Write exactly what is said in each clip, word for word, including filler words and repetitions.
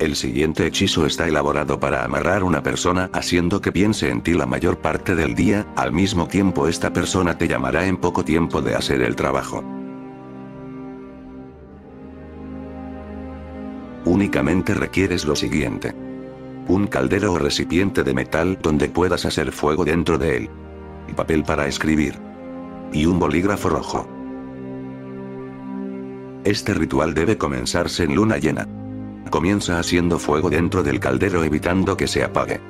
El siguiente hechizo está elaborado para amarrar una persona haciendo que piense en ti la mayor parte del día, al mismo tiempo esta persona te llamará en poco tiempo de hacer el trabajo. Únicamente requieres lo siguiente. Un caldero o recipiente de metal donde puedas hacer fuego dentro de él. Y papel para escribir. Y un bolígrafo rojo. Este ritual debe comenzarse en luna llena. Comienza haciendo fuego dentro del caldero evitando que se apague.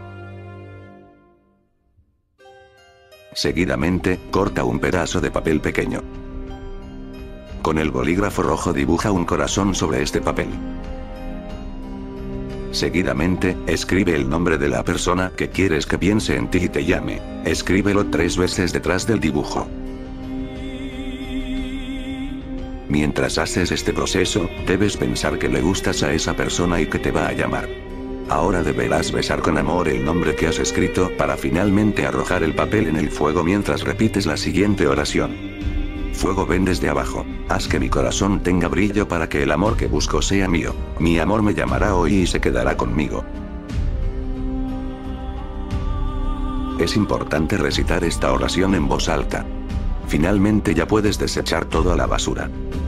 Seguidamente, corta un pedazo de papel pequeño. Con el bolígrafo rojo dibuja un corazón sobre este papel. Seguidamente, escribe el nombre de la persona que quieres que piense en ti y te llame. Escríbelo tres veces detrás del dibujo. Mientras haces este proceso, debes pensar que le gustas a esa persona y que te va a llamar. Ahora deberás besar con amor el nombre que has escrito para finalmente arrojar el papel en el fuego mientras repites la siguiente oración. Fuego, ven desde abajo. Haz que mi corazón tenga brillo para que el amor que busco sea mío. Mi amor me llamará hoy y se quedará conmigo. Es importante recitar esta oración en voz alta. Finalmente ya puedes desechar todo a la basura.